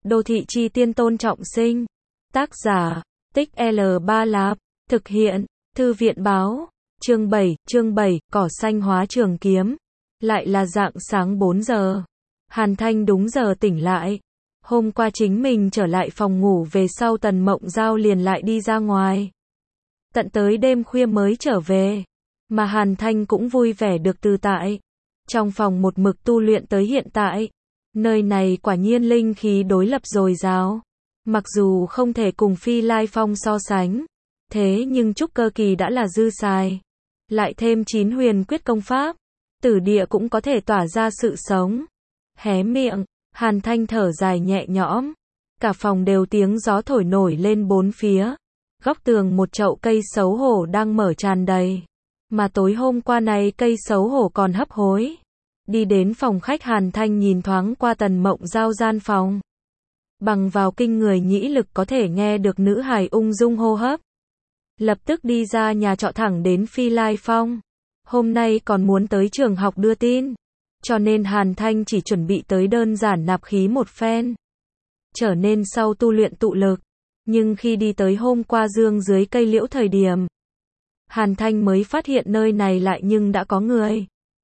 Đô thị chi tiên Tôn Trọng Sinh. Tác giả, Tích L3 Lạp. Thực hiện, Thư viện báo. Chương 7, cỏ xanh hóa trường kiếm. Lại là rạng sáng 4 giờ. Hàn Thanh đúng giờ tỉnh lại. Hôm qua chính mình trở lại phòng ngủ về sau Tần Mộng Giao liền lại đi ra ngoài. Tận tới đêm khuya mới trở về. Mà Hàn Thanh cũng vui vẻ được tự tại. Trong phòng một mực tu luyện tới hiện tại. Nơi này quả nhiên linh khí đối lập dồi dào. Mặc dù không thể cùng Phi Lai Phong so sánh. Thế nhưng trúc cơ kỳ đã là dư xài. Lại thêm 9 huyền quyết công pháp. Tử địa cũng có thể tỏa ra sự sống. Hé miệng, Hàn Thanh thở dài nhẹ nhõm. Cả phòng đều tiếng gió thổi nổi lên bốn phía. Góc tường một chậu cây xấu hổ đang mở tràn đầy. Mà tối hôm qua này cây xấu hổ còn hấp hối. Đi đến phòng khách Hàn Thanh nhìn thoáng qua Tần Mộng Giao gian phòng. Bằng vào kinh người nhĩ lực có thể nghe được nữ hài ung dung hô hấp. Lập tức đi ra nhà trọ thẳng đến Phi Lai Phong. Hôm nay còn muốn tới trường học đưa tin. Cho nên Hàn Thanh chỉ chuẩn bị tới đơn giản nạp khí một phen. Trở nên sau tu luyện tụ lực. Nhưng khi đi tới hôm qua dương dưới cây liễu thời điểm. Hàn Thanh mới phát hiện nơi này lại nhưng đã có người.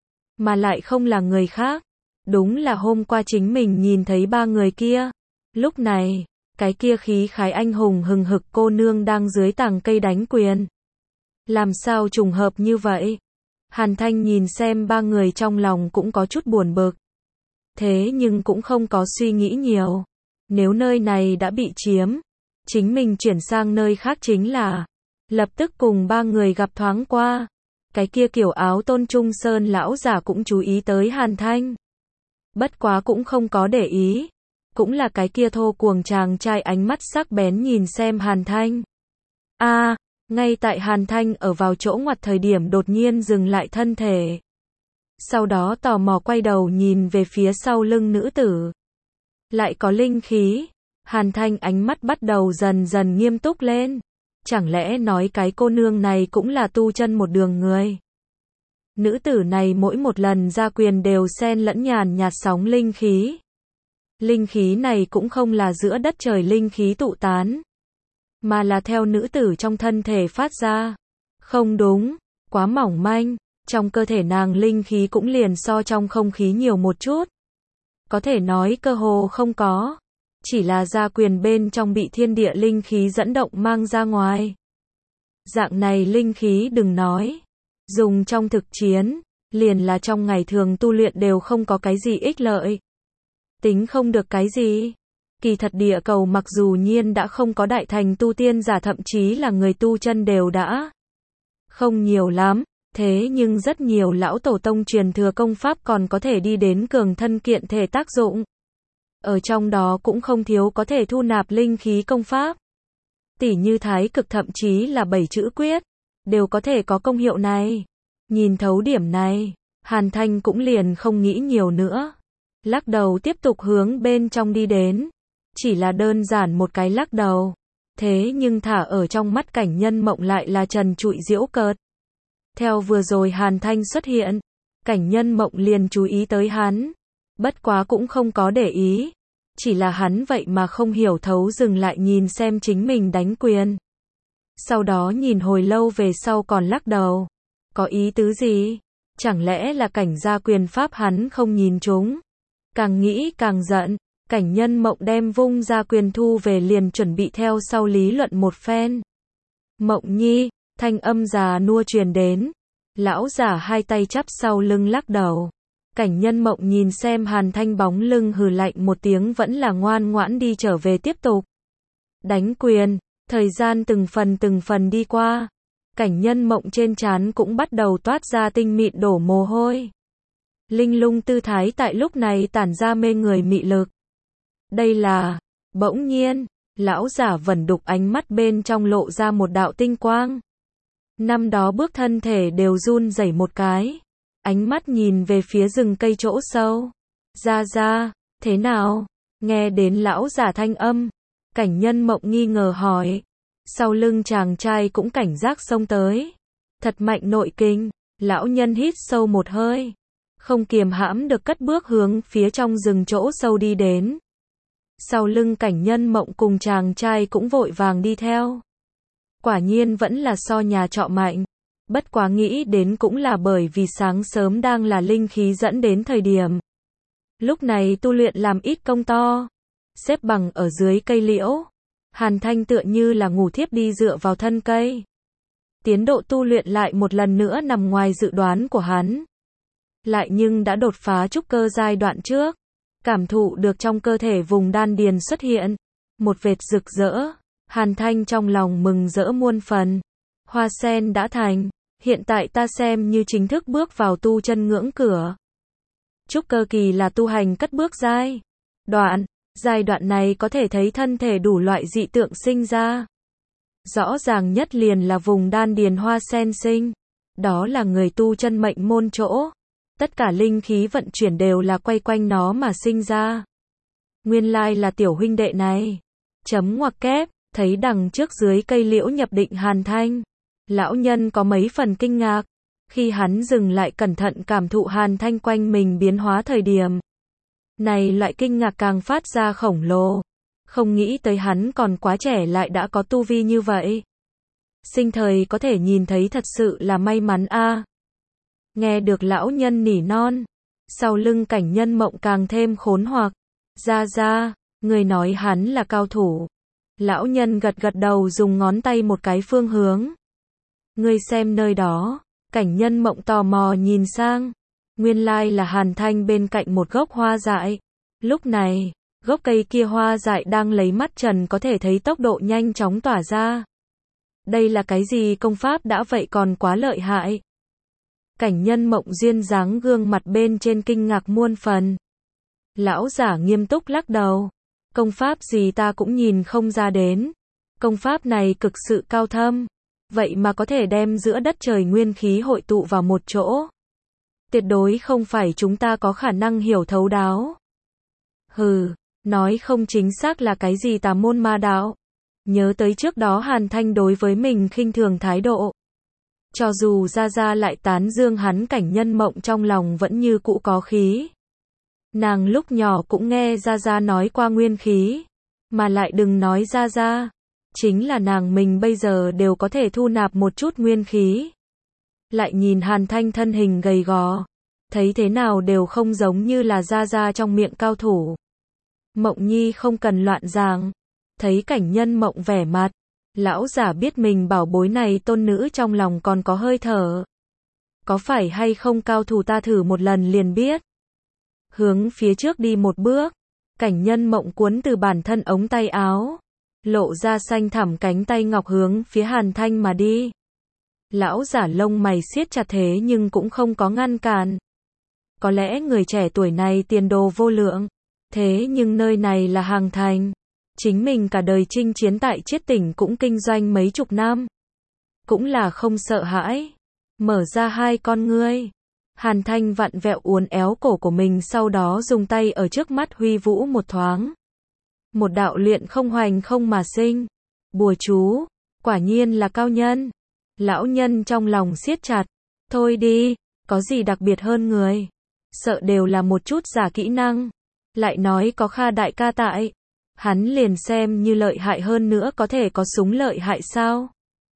Mà lại không là người khác. Đúng là hôm qua chính mình nhìn thấy ba người kia. Lúc này, cái kia khí khái anh hùng hừng hực cô nương đang dưới tàng cây đánh quyền. Làm sao trùng hợp như vậy? Hàn Thanh nhìn xem ba người trong lòng cũng có chút buồn bực. Thế nhưng cũng không có suy nghĩ nhiều. Nếu nơi này đã bị chiếm, chính mình chuyển sang nơi khác chính là. Lập tức cùng ba người gặp thoáng qua. Cái kia kiểu áo Tôn Trung Sơn lão giả cũng chú ý tới Hàn Thanh. Bất quá cũng không có để ý. Cũng là cái kia thô cuồng chàng trai ánh mắt sắc bén nhìn xem Hàn Thanh. Ngay tại Hàn Thanh ở vào chỗ ngoặt thời điểm đột nhiên dừng lại thân thể. Sau đó tò mò quay đầu nhìn về phía sau lưng nữ tử. Lại có linh khí. Hàn Thanh ánh mắt bắt đầu dần dần nghiêm túc lên. Chẳng lẽ nói cái cô nương này cũng là tu chân một đường người. Nữ tử này mỗi một lần ra quyền đều xen lẫn nhàn nhạt sóng linh khí. Linh khí này cũng không là giữa đất trời linh khí tụ tán. Mà là theo nữ tử trong thân thể phát ra. Không đúng, quá mỏng manh. Trong cơ thể nàng linh khí cũng liền so trong không khí nhiều một chút. Có thể nói cơ hồ không có. Chỉ là ra quyền bên trong bị thiên địa linh khí dẫn động mang ra ngoài. Dạng này linh khí đừng nói. Dùng trong thực chiến, liền là trong ngày thường tu luyện đều không có cái gì ích lợi. Tính không được cái gì. Kỳ thật địa cầu mặc dù nhiên đã không có đại thành tu tiên giả thậm chí là người tu chân đều đã. Không nhiều lắm. Thế nhưng rất nhiều lão tổ tông truyền thừa công pháp còn có thể đi đến cường thân kiện thể tác dụng. Ở trong đó cũng không thiếu có thể thu nạp linh khí công pháp. Tỉ như thái cực thậm chí là 7 chữ quyết. Đều có thể có công hiệu này. Nhìn thấu điểm này. Hàn Thanh cũng liền không nghĩ nhiều nữa. Lắc đầu tiếp tục hướng bên trong đi đến. Chỉ là đơn giản một cái lắc đầu. Thế nhưng thả ở trong mắt Cảnh Nhân Mộng lại là trần trụi giễu cợt. Theo vừa rồi Hàn Thanh xuất hiện. Cảnh Nhân Mộng liền chú ý tới hắn. Bất quá cũng không có để ý. Chỉ là hắn vậy mà không hiểu thấu dừng lại nhìn xem chính mình đánh quyền. Sau đó nhìn hồi lâu về sau còn lắc đầu. Có ý tứ gì? Chẳng lẽ là cảnh gia quyền pháp hắn không nhìn trúng? Càng nghĩ càng giận. Cảnh Nhân Mộng đem vung ra quyền thu về liền chuẩn bị theo sau lý luận một phen. Mộng nhi, thanh âm già nua truyền đến. Lão giả hai tay chắp sau lưng lắc đầu. Cảnh Nhân Mộng nhìn xem Hàn Thanh bóng lưng hừ lạnh một tiếng vẫn là ngoan ngoãn đi trở về tiếp tục. Đánh quyền, thời gian từng phần đi qua. Cảnh Nhân Mộng trên trán cũng bắt đầu toát ra tinh mịn đổ mồ hôi. Linh lung tư thái tại lúc này tản ra mê người mị lực. Đây là, bỗng nhiên, lão giả vẩn đục ánh mắt bên trong lộ ra một đạo tinh quang. Năm đó bước thân thể đều run rẩy một cái. Ánh mắt nhìn về phía rừng cây chỗ sâu. Ra, thế nào? Nghe đến lão giả thanh âm. Cảnh Nhân Mộng nghi ngờ hỏi. Sau lưng chàng trai cũng cảnh giác xông tới. Thật mạnh nội kinh. Lão nhân hít sâu một hơi. Không kiềm hãm được cất bước hướng phía trong rừng chỗ sâu đi đến. Sau lưng Cảnh Nhân Mộng cùng chàng trai cũng vội vàng đi theo. Quả nhiên vẫn là so nhà trọ mạnh. Bất quá nghĩ đến cũng là bởi vì sáng sớm đang là linh khí dẫn đến thời điểm. Lúc này tu luyện làm ít công to. Xếp bằng ở dưới cây liễu. Hàn Thanh tựa như là ngủ thiếp đi dựa vào thân cây. Tiến độ tu luyện lại một lần nữa nằm ngoài dự đoán của hắn. Lại nhưng đã đột phá trúc cơ giai đoạn trước. Cảm thụ được trong cơ thể vùng đan điền xuất hiện. Một vệt rực rỡ. Hàn Thanh trong lòng mừng rỡ muôn phần. Hoa sen đã thành. Hiện tại ta xem như chính thức bước vào tu chân ngưỡng cửa. Trúc cơ kỳ là tu hành cất bước giai đoạn này có thể thấy thân thể đủ loại dị tượng sinh ra. Rõ ràng nhất liền là vùng đan điền hoa sen sinh. Đó là người tu chân mệnh môn chỗ. Tất cả linh khí vận chuyển đều là quay quanh nó mà sinh ra. Nguyên lai là tiểu huynh đệ này. Chấm ngoặc kép, thấy đằng trước dưới cây liễu nhập định Hàn Thanh. Lão nhân có mấy phần kinh ngạc. Khi hắn dừng lại cẩn thận cảm thụ Hàn Thanh quanh mình biến hóa thời điểm. Này loại kinh ngạc càng phát ra khổng lồ. Không nghĩ tới hắn còn quá trẻ lại đã có tu vi như vậy. Sinh thời có thể nhìn thấy thật sự là may mắn a. Nghe được lão nhân nỉ non. Sau lưng Cảnh Nhân Mộng càng thêm khốn hoặc. Ra, người nói hắn là cao thủ. Lão nhân gật gật đầu dùng ngón tay một cái phương hướng. Ngươi xem nơi đó. Cảnh Nhân Mộng tò mò nhìn sang. Nguyên lai là Hàn Thanh bên cạnh một gốc hoa dại. Lúc này, gốc cây kia hoa dại đang lấy mắt trần có thể thấy tốc độ nhanh chóng tỏa ra. Đây là cái gì công pháp đã vậy còn quá lợi hại. Cảnh Nhân Mộng duyên dáng gương mặt bên trên kinh ngạc muôn phần. Lão giả nghiêm túc lắc đầu. Công pháp gì ta cũng nhìn không ra đến. Công pháp này cực sự cao thâm. Vậy mà có thể đem giữa đất trời nguyên khí hội tụ vào một chỗ. Tuyệt đối không phải chúng ta có khả năng hiểu thấu đáo. Hừ, nói không chính xác là cái gì tà môn ma đạo. Nhớ tới trước đó Hàn Thanh đối với mình khinh thường thái độ. Cho dù ra lại tán dương hắn Cảnh Nhân Mộng trong lòng vẫn như cũ có khí. Nàng lúc nhỏ cũng nghe ra nói qua nguyên khí. Mà lại đừng nói ra. Chính là nàng mình bây giờ đều có thể thu nạp một chút nguyên khí. Lại nhìn Hàn Thanh thân hình gầy gò. Thấy thế nào đều không giống như là ra trong miệng cao thủ. Mộng nhi không cần loạn giảng. Thấy Cảnh Nhân Mộng vẻ mặt. Lão giả biết mình bảo bối này tôn nữ trong lòng còn có hơi thở. Có phải hay không cao thủ ta thử một lần liền biết. Hướng phía trước đi một bước. Cảnh Nhân Mộng cuốn từ bản thân ống tay áo. Lộ ra xanh thẳm cánh tay ngọc hướng phía Hàn Thanh mà đi. Lão giả lông mày siết chặt thế nhưng cũng không có ngăn cản. Có lẽ người trẻ tuổi này tiền đồ vô lượng. Thế nhưng nơi này là Hàng Thành. Chính mình cả đời chinh chiến tại Chiết Tỉnh cũng kinh doanh mấy chục năm. Cũng là không sợ hãi. Mở ra hai con ngươi. Hàn Thanh vặn vẹo uốn éo cổ của mình sau đó dùng tay ở trước mắt huy vũ một thoáng. Một đạo luyện không hoành không mà sinh. Bùa chú. Quả nhiên là cao nhân. Lão nhân trong lòng siết chặt. Thôi đi, có gì đặc biệt hơn người. Sợ đều là một chút giả kỹ năng. Lại nói có Kha đại ca tại. Hắn liền xem như lợi hại hơn nữa có thể có súng lợi hại sao?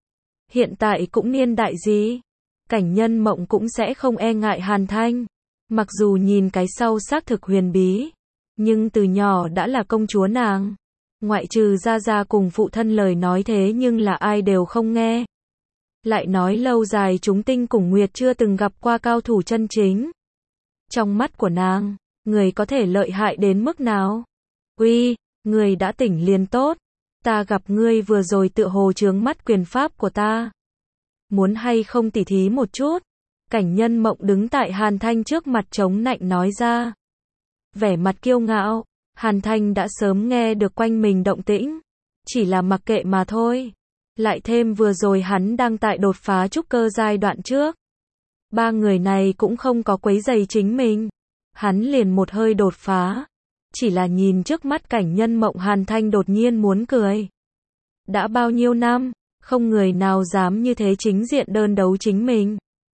Hiện tại cũng niên đại gì? Cảnh Nhân Mộng cũng sẽ không e ngại Hàn Thanh. Mặc dù nhìn cái sau xác thực huyền bí. Nhưng từ nhỏ đã là công chúa nàng. Ngoại trừ ra cùng phụ thân lời nói thế nhưng là ai đều không nghe. Lại nói lâu dài chúng tinh cùng nguyệt chưa từng gặp qua cao thủ chân chính. Trong mắt của nàng, người có thể lợi hại đến mức nào? Uy, người đã tỉnh liền tốt. Ta gặp ngươi vừa rồi tựa hồ chướng mắt quyền pháp của ta. Muốn hay không tỉ thí một chút? Cảnh Nhân Mộng đứng tại Hàn Thanh trước mặt chống nạnh nói ra. Vẻ mặt kiêu ngạo, Hàn Thanh đã sớm nghe được quanh mình động tĩnh. Chỉ là mặc kệ mà thôi. Lại thêm vừa rồi hắn đang tại đột phá trúc cơ giai đoạn trước. Ba người này cũng không có quấy rầy chính mình. Hắn liền một hơi đột phá. Chỉ là nhìn trước mắt Cảnh Nhân Mộng Hàn Thanh đột nhiên muốn cười. Đã bao nhiêu năm, không người nào dám như thế chính diện đơn đấu chính mình.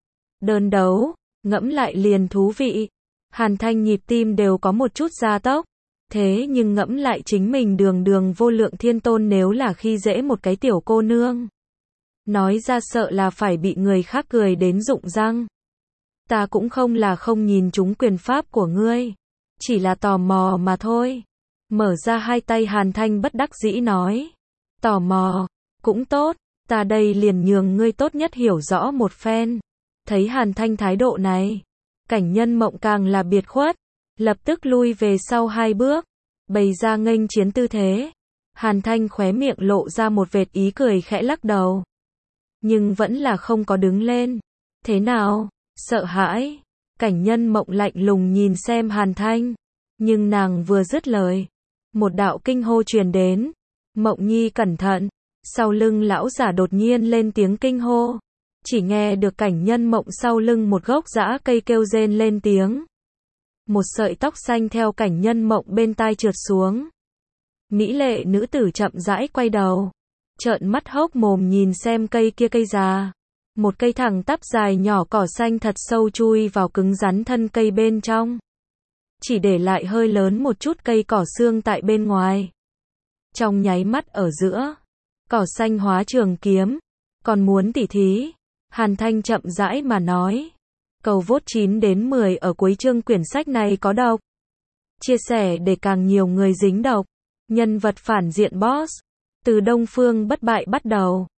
Đơn đấu, ngẫm lại liền thú vị. Hàn Thanh nhịp tim đều có một chút gia tốc. Thế nhưng ngẫm lại chính mình đường đường vô lượng thiên tôn nếu là khi dễ một cái tiểu cô nương. Nói ra sợ là phải bị người khác cười đến rụng răng. Ta cũng không là không nhìn trúng quyền pháp của ngươi. Chỉ là tò mò mà thôi. Mở ra hai tay Hàn Thanh bất đắc dĩ nói. Tò mò, cũng tốt, ta đây liền nhường ngươi tốt nhất hiểu rõ một phen. Thấy Hàn Thanh thái độ này, Cảnh Nhân Mộng càng là biệt khuất, lập tức lui về sau hai bước, bày ra nghênh chiến tư thế. Hàn Thanh khóe miệng lộ ra một vệt ý cười khẽ lắc đầu. Nhưng vẫn là không có đứng lên. Thế nào? Sợ hãi? Cảnh Nhân Mộng lạnh lùng nhìn xem Hàn Thanh. Nhưng nàng vừa dứt lời, một đạo kinh hô truyền đến. Mộng Nhi cẩn thận. Sau lưng lão giả đột nhiên lên tiếng kinh hô. Chỉ nghe được Cảnh Nhân Mộng sau lưng một gốc dã cây kêu rên lên tiếng. Một sợi tóc xanh theo Cảnh Nhân Mộng bên tai trượt xuống. Mỹ lệ nữ tử chậm rãi quay đầu, trợn mắt hốc mồm nhìn xem cây kia cây già. Một cây thẳng tắp dài nhỏ cỏ xanh thật sâu chui vào cứng rắn thân cây bên trong. Chỉ để lại hơi lớn một chút cây cỏ xương tại bên ngoài. Trong nháy mắt ở giữa, cỏ xanh hóa trường kiếm. Còn muốn tỉ thí? Hàn Thanh chậm rãi mà nói. Cầu vote 9 đến 10 ở cuối chương quyển sách này có độc. Chia sẻ để càng nhiều người dính độc. Nhân vật phản diện boss. Từ Đông Phương bất bại bắt đầu.